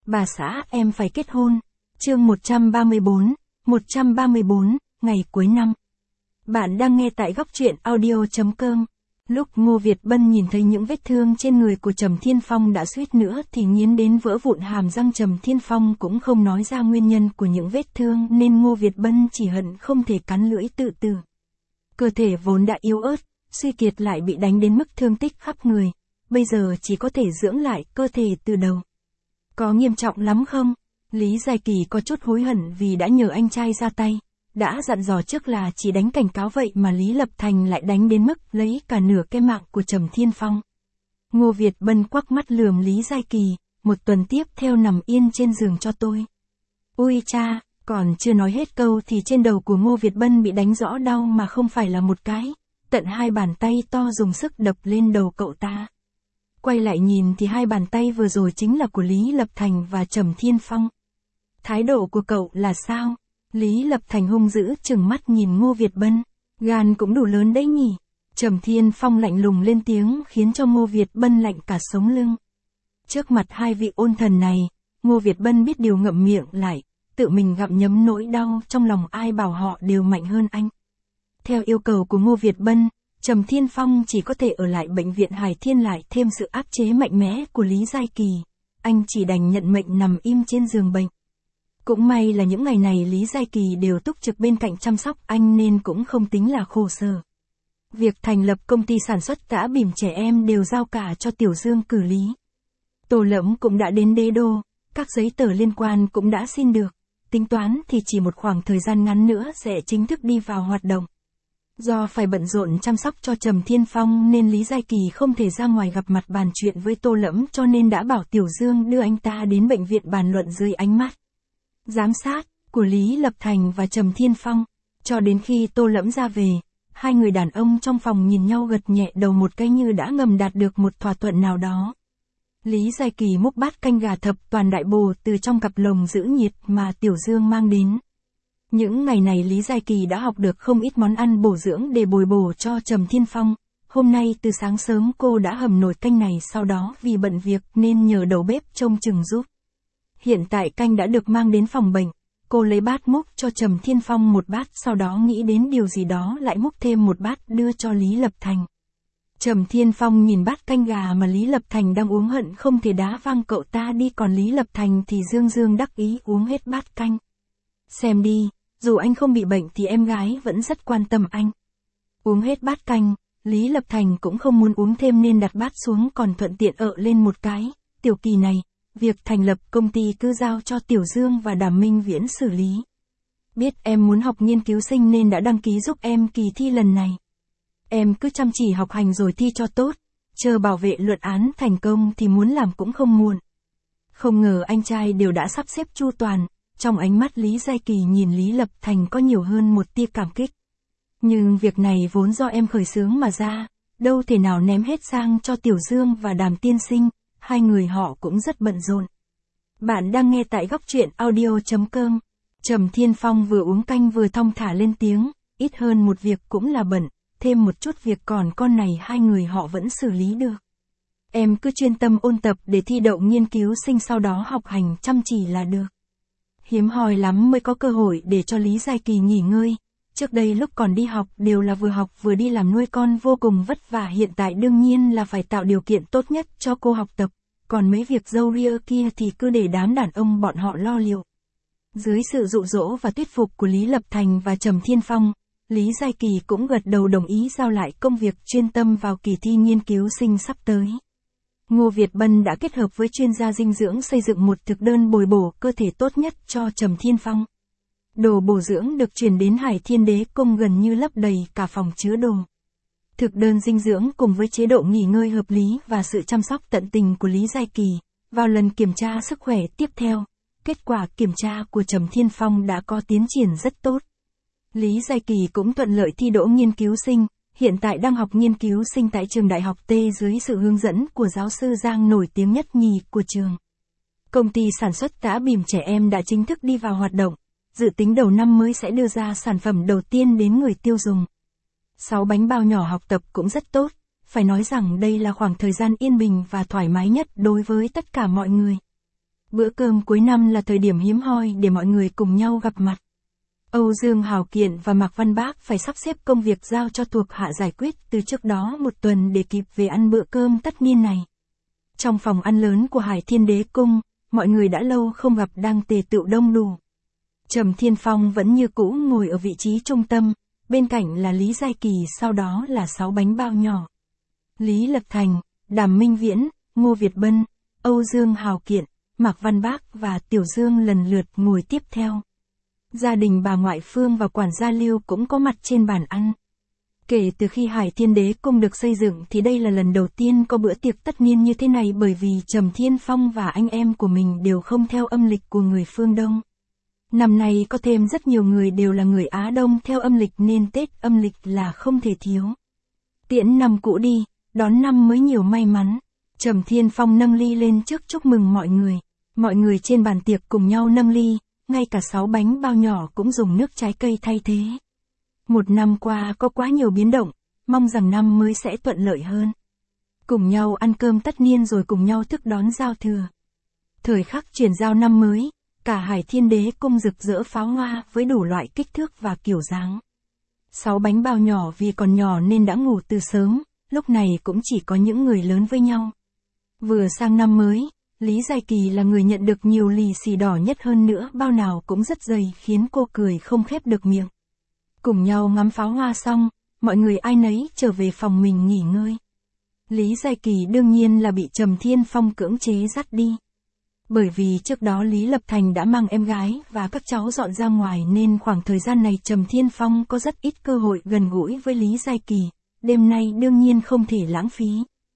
Bà xã em phải kết hôn. Chương 134, ngày cuối năm. Bạn đang nghe tại góc truyện audio.com. Lúc Ngô Việt Bân nhìn thấy những vết thương trên người của Trầm Thiên Phong đã suýt nữa thì nghiến đến vỡ vụn hàm răng. Trầm Thiên Phong cũng không nói ra nguyên nhân của những vết thương nên Ngô Việt Bân chỉ hận không thể cắn lưỡi tự tử. Cơ thể vốn đã yếu ớt, suy kiệt lại bị đánh đến mức thương tích khắp người, bây giờ chỉ có thể dưỡng lại cơ thể từ đầu. Có nghiêm trọng lắm không? Lý Giai Kỳ có chút hối hận vì đã nhờ anh trai ra tay. Đã dặn dò trước là chỉ đánh cảnh cáo vậy mà Lý Lập Thành lại đánh đến mức lấy cả nửa cái mạng của Trầm Thiên Phong. Ngô Việt Bân quắc mắt lườm Lý Giai Kỳ, một tuần tiếp theo nằm yên trên giường cho tôi. Ôi cha, còn chưa nói hết câu thì trên đầu của Ngô Việt Bân bị đánh rõ đau mà không phải là một cái, tận hai bàn tay to dùng sức đập lên đầu cậu ta. Quay lại nhìn thì hai bàn tay vừa rồi chính là của Lý Lập Thành và Trầm Thiên Phong. Thái độ của cậu là sao? Lý Lập Thành hung dữ trừng mắt nhìn Ngô Việt Bân. Gan cũng đủ lớn đấy nhỉ? Trầm Thiên Phong lạnh lùng lên tiếng khiến cho Ngô Việt Bân lạnh cả sống lưng. Trước mặt hai vị ôn thần này, Ngô Việt Bân biết điều ngậm miệng lại, tự mình gặm nhấm nỗi đau trong lòng ai bảo họ đều mạnh hơn anh. Theo yêu cầu của Ngô Việt Bân, Trầm Thiên Phong chỉ có thể ở lại bệnh viện Hải Thiên lại thêm sự áp chế mạnh mẽ của Lý Giai Kỳ. Anh chỉ đành nhận mệnh nằm im trên giường bệnh. Cũng may là những ngày này Lý Giai Kỳ đều túc trực bên cạnh chăm sóc anh nên cũng không tính là khổ sở. Việc thành lập công ty sản xuất tã bỉm trẻ em đều giao cả cho Tiểu Dương xử lý. Tô Lẫm cũng đã đến đế đô, các giấy tờ liên quan cũng đã xin được. Tính toán thì chỉ một khoảng thời gian ngắn nữa sẽ chính thức đi vào hoạt động. Do phải bận rộn chăm sóc cho Trầm Thiên Phong nên Lý Giai Kỳ không thể ra ngoài gặp mặt bàn chuyện với Tô Lẫm cho nên đã bảo Tiểu Dương đưa anh ta đến bệnh viện bàn luận dưới ánh mắt giám sát của Lý Lập Thành và Trầm Thiên Phong. Cho đến khi Tô Lẫm ra về, hai người đàn ông trong phòng nhìn nhau gật nhẹ đầu một cái như đã ngầm đạt được một thỏa thuận nào đó. Lý Giai Kỳ múc bát canh gà thập toàn đại bồ từ trong cặp lồng giữ nhiệt mà Tiểu Dương mang đến. Những ngày này Lý Giai Kỳ đã học được không ít món ăn bổ dưỡng để bồi bổ cho Trầm Thiên Phong. Hôm nay từ sáng sớm cô đã hầm nồi canh này, sau đó vì bận việc nên nhờ đầu bếp trông chừng giúp. Hiện tại canh đã được mang đến phòng bệnh, cô lấy bát múc cho Trầm Thiên Phong một bát, sau đó nghĩ đến điều gì đó lại múc thêm một bát đưa cho Lý Lập Thành. Trầm Thiên Phong nhìn bát canh gà mà Lý Lập Thành đang uống hận không thể đá văng cậu ta đi, còn Lý Lập Thành thì dương dương đắc ý uống hết bát canh. Xem đi, dù anh không bị bệnh thì em gái vẫn rất quan tâm anh. Uống hết bát canh, Lý Lập Thành cũng không muốn uống thêm nên đặt bát xuống còn thuận tiện ợ lên một cái. Tiểu Kỳ này, việc thành lập công ty cứ giao cho Tiểu Dương và Đàm Minh Viễn xử lý. Biết em muốn học nghiên cứu sinh nên đã đăng ký giúp em kỳ thi lần này. Em cứ chăm chỉ học hành rồi thi cho tốt, chờ bảo vệ luận án thành công thì muốn làm cũng không muộn. Không ngờ anh trai đều đã sắp xếp chu toàn. Trong ánh mắt Lý Giai Kỳ nhìn Lý Lập Thành có nhiều hơn một tia cảm kích. Nhưng việc này vốn do em khởi xướng mà ra, đâu thể nào ném hết sang cho Tiểu Dương và Đàm tiên sinh, hai người họ cũng rất bận rộn. Bạn đang nghe tại góc truyện audio.com. Trầm Thiên Phong vừa uống canh vừa thong thả lên tiếng, ít hơn một việc cũng là bận, thêm một chút việc còn con này hai người họ vẫn xử lý được. Em cứ chuyên tâm ôn tập để thi đậu nghiên cứu sinh, sau đó học hành chăm chỉ là được. Hiếm hoi lắm mới có cơ hội để cho Lý Giai Kỳ nghỉ ngơi. Trước đây lúc còn đi học đều là vừa học vừa đi làm nuôi con vô cùng vất vả, hiện tại đương nhiên là phải tạo điều kiện tốt nhất cho cô học tập. Còn mấy việc râu ria kia thì cứ để đám đàn ông bọn họ lo liệu. Dưới sự dụ dỗ và thuyết phục của Lý Lập Thành và Trầm Thiên Phong, Lý Giai Kỳ cũng gật đầu đồng ý giao lại công việc chuyên tâm vào kỳ thi nghiên cứu sinh sắp tới. Ngô Việt Bân đã kết hợp với chuyên gia dinh dưỡng xây dựng một thực đơn bồi bổ cơ thể tốt nhất cho Trầm Thiên Phong. Đồ bổ dưỡng được chuyển đến Hải Thiên Đế Cung gần như lấp đầy cả phòng chứa đồ. Thực đơn dinh dưỡng cùng với chế độ nghỉ ngơi hợp lý và sự chăm sóc tận tình của Lý Giai Kỳ. Vào lần kiểm tra sức khỏe tiếp theo, kết quả kiểm tra của Trầm Thiên Phong đã có tiến triển rất tốt. Lý Giai Kỳ cũng thuận lợi thi đỗ nghiên cứu sinh. Hiện tại đang học nghiên cứu sinh tại trường Đại học T dưới sự hướng dẫn của giáo sư Giang nổi tiếng nhất nhì của trường. Công ty sản xuất tã bỉm trẻ em đã chính thức đi vào hoạt động, dự tính đầu năm mới sẽ đưa ra sản phẩm đầu tiên đến người tiêu dùng. 6 bánh bao nhỏ học tập cũng rất tốt, phải nói rằng đây là khoảng thời gian yên bình và thoải mái nhất đối với tất cả mọi người. Bữa cơm cuối năm là thời điểm hiếm hoi để mọi người cùng nhau gặp mặt. Âu Dương Hào Kiện và Mạc Văn Bác phải sắp xếp công việc giao cho thuộc hạ giải quyết từ trước đó một tuần để kịp về ăn bữa cơm tất niên này. Trong phòng ăn lớn của Hải Thiên Đế Cung, mọi người đã lâu không gặp đang tề tựu đông đủ. Trầm Thiên Phong vẫn như cũ ngồi ở vị trí trung tâm, bên cạnh là Lý Giai Kỳ, sau đó là 6 bánh bao nhỏ. Lý Lập Thành, Đàm Minh Viễn, Ngô Việt Bân, Âu Dương Hào Kiện, Mạc Văn Bác và Tiểu Dương lần lượt ngồi tiếp theo. Gia đình bà ngoại Phương và quản gia Lưu cũng có mặt trên bàn ăn. Kể từ khi Hải Thiên Đế Cung được xây dựng thì đây là lần đầu tiên có bữa tiệc tất niên như thế này, bởi vì Trầm Thiên Phong và anh em của mình đều không theo âm lịch của người phương Đông. Năm nay có thêm rất nhiều người đều là người Á Đông theo âm lịch nên Tết âm lịch là không thể thiếu. Tiễn năm cũ đi, đón năm mới nhiều may mắn. Trầm Thiên Phong nâng ly lên trước chúc mừng mọi người. Mọi người trên bàn tiệc cùng nhau nâng ly, ngay cả 6 bánh bao nhỏ cũng dùng nước trái cây thay thế. Một năm qua có quá nhiều biến động, mong rằng năm mới sẽ thuận lợi hơn. Cùng nhau ăn cơm tất niên rồi cùng nhau thức đón giao thừa. Thời khắc chuyển giao năm mới, cả Hải Thiên Đế Cung rực rỡ pháo hoa với đủ loại kích thước và kiểu dáng. 6 bánh bao nhỏ vì còn nhỏ nên đã ngủ từ sớm, lúc này cũng chỉ có những người lớn với nhau. Vừa sang năm mới, Lý Giai Kỳ là người nhận được nhiều lì xì đỏ nhất, hơn nữa bao nào cũng rất dày khiến cô cười không khép được miệng. Cùng nhau ngắm pháo hoa xong, mọi người ai nấy trở về phòng mình nghỉ ngơi. Lý Giai Kỳ đương nhiên là bị Trầm Thiên Phong cưỡng chế dắt đi. Bởi vì trước đó Lý Lập Thành đã mang em gái và các cháu dọn ra ngoài nên khoảng thời gian này Trầm Thiên Phong có rất ít cơ hội gần gũi với Lý Giai Kỳ, đêm nay đương nhiên không thể lãng phí.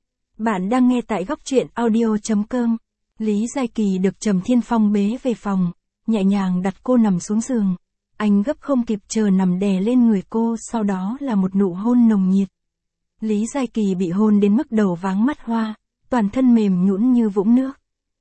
Bạn đang nghe tại góc truyện audio.com. Lý Giai Kỳ được Trầm Thiên Phong bế về phòng, nhẹ nhàng đặt cô nằm xuống giường. Anh gấp không kịp chờ nằm đè lên người cô, sau đó là một nụ hôn nồng nhiệt. Lý Giai Kỳ bị hôn đến mức đầu váng mắt hoa, toàn thân mềm nhũn như vũng nước.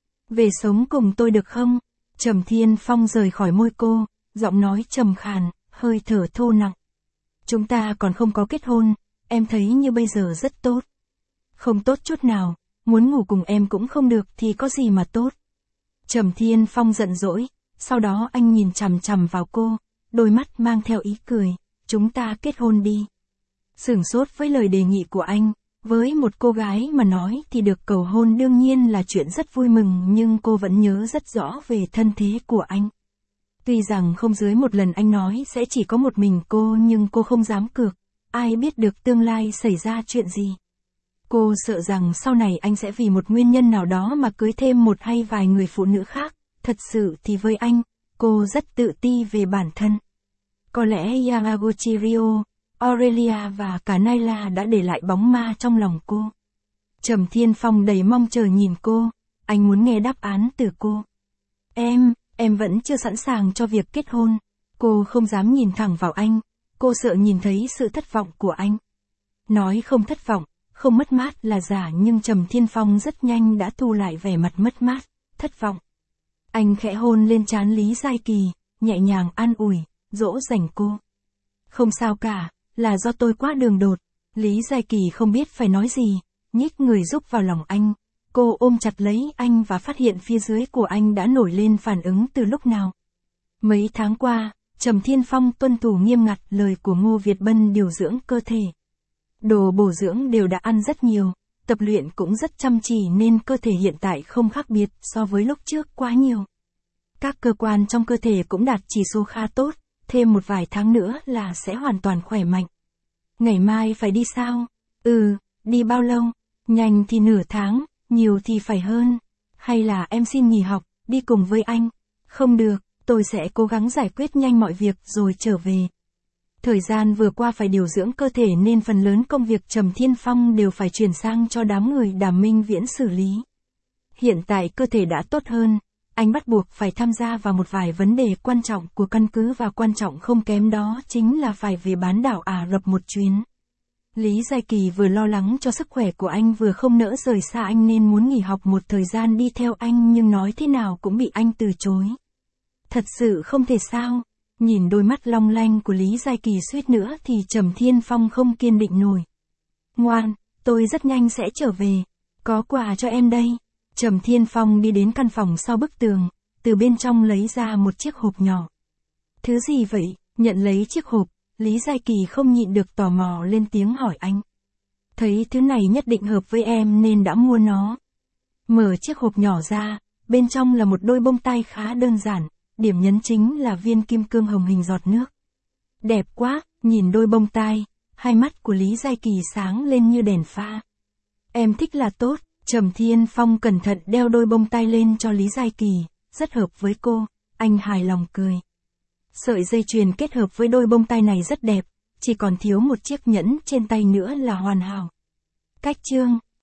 Về sống cùng tôi được không? Trầm Thiên Phong rời khỏi môi cô, giọng nói trầm khàn, hơi thở thô nặng. Chúng ta còn không có kết hôn, em thấy như bây giờ rất tốt. Không tốt chút nào, muốn ngủ cùng em cũng không được thì có gì mà tốt. Trầm Thiên Phong giận dỗi, sau đó anh nhìn chằm chằm vào cô, đôi mắt mang theo ý cười, chúng ta kết hôn đi. Sửng sốt với lời đề nghị của anh, với một cô gái mà nói thì được cầu hôn đương nhiên là chuyện rất vui mừng, nhưng cô vẫn nhớ rất rõ về thân thế của anh. Tuy rằng không dưới một lần anh nói sẽ chỉ có một mình cô, nhưng cô không dám cược, ai biết được tương lai xảy ra chuyện gì. Cô sợ rằng sau này anh sẽ vì một nguyên nhân nào đó mà cưới thêm một hay vài người phụ nữ khác. Thật sự thì với anh, cô rất tự ti về bản thân. Có lẽ Yamaguchi Ryo, Aurelia và cả Naila đã để lại bóng ma trong lòng cô. Trầm Thiên Phong đầy mong chờ nhìn cô, anh muốn nghe đáp án từ cô. Em vẫn chưa sẵn sàng cho việc kết hôn. Cô không dám nhìn thẳng vào anh, cô sợ nhìn thấy sự thất vọng của anh. Nói không thất vọng, không mất mát là giả, nhưng Trầm Thiên Phong rất nhanh đã thu lại vẻ mặt mất mát, thất vọng. Anh khẽ hôn lên trán Lý Giai Kỳ, nhẹ nhàng an ủi, dỗ dành cô. Không sao cả, là do tôi quá đường đột. Lý Giai Kỳ không biết phải nói gì, nhích người rúc vào lòng anh. Cô ôm chặt lấy anh và phát hiện phía dưới của anh đã nổi lên phản ứng từ lúc nào. Mấy tháng qua, Trầm Thiên Phong tuân thủ nghiêm ngặt lời của Ngô Việt Bân điều dưỡng cơ thể. Đồ bổ dưỡng đều đã ăn rất nhiều, tập luyện cũng rất chăm chỉ nên cơ thể hiện tại không khác biệt so với lúc trước quá nhiều. Các cơ quan trong cơ thể cũng đạt chỉ số khá tốt, thêm một vài tháng nữa là sẽ hoàn toàn khỏe mạnh. Ngày mai phải đi sao? Đi bao lâu? Nhanh thì nửa tháng, nhiều thì phải hơn. Hay là em xin nghỉ học, đi cùng với anh? Không được, tôi sẽ cố gắng giải quyết nhanh mọi việc rồi trở về. Thời gian vừa qua phải điều dưỡng cơ thể nên phần lớn công việc Trầm Thiên Phong đều phải chuyển sang cho đám người Đàm Minh Viễn xử lý. Hiện tại cơ thể đã tốt hơn, anh bắt buộc phải tham gia vào một vài vấn đề quan trọng của căn cứ, và quan trọng không kém đó chính là phải về bán đảo Ả Rập một chuyến. Lý Giai Kỳ vừa lo lắng cho sức khỏe của anh vừa không nỡ rời xa anh nên muốn nghỉ học một thời gian đi theo anh, nhưng nói thế nào cũng bị anh từ chối. Thật sự không thể sao? Nhìn đôi mắt long lanh của Lý Giai Kỳ suýt nữa thì Trầm Thiên Phong không kiên định nổi. Ngoan, tôi rất nhanh sẽ trở về. Có quà cho em đây. Trầm Thiên Phong đi đến căn phòng sau bức tường, từ bên trong lấy ra một chiếc hộp nhỏ. Thứ gì vậy? Nhận lấy chiếc hộp, Lý Giai Kỳ không nhịn được tò mò lên tiếng hỏi anh. Thấy thứ này nhất định hợp với em nên đã mua nó. Mở chiếc hộp nhỏ ra, bên trong là một đôi bông tai khá đơn giản, điểm nhấn chính là viên kim cương hồng hình giọt nước. Đẹp quá, nhìn đôi bông tai, hai mắt của Lý Giai Kỳ sáng lên như đèn pha. Em thích là tốt. Trầm Thiên Phong cẩn thận đeo đôi bông tai lên cho Lý Giai Kỳ, rất hợp với cô, anh hài lòng cười. Sợi dây chuyền kết hợp với đôi bông tai này rất đẹp, chỉ còn thiếu một chiếc nhẫn trên tay nữa là hoàn hảo. Cách chương